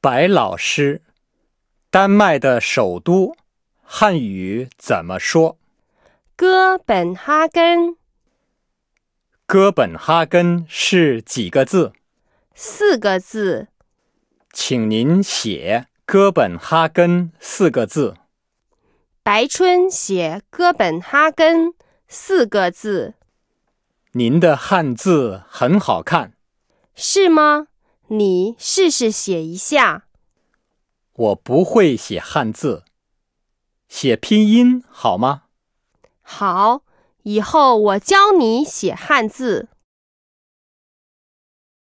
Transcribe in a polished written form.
白老师，丹麦的首都，汉语怎么说？ 哥本哈根。 哥本哈根是几个字 ？4个字。 请您写哥本哈根4个字。 白春写哥本哈根4个字。 您的汉字很好看。 是吗？你试试写一下。 我不会写汉字，写拼音好吗？ 好，以后我教你写汉字。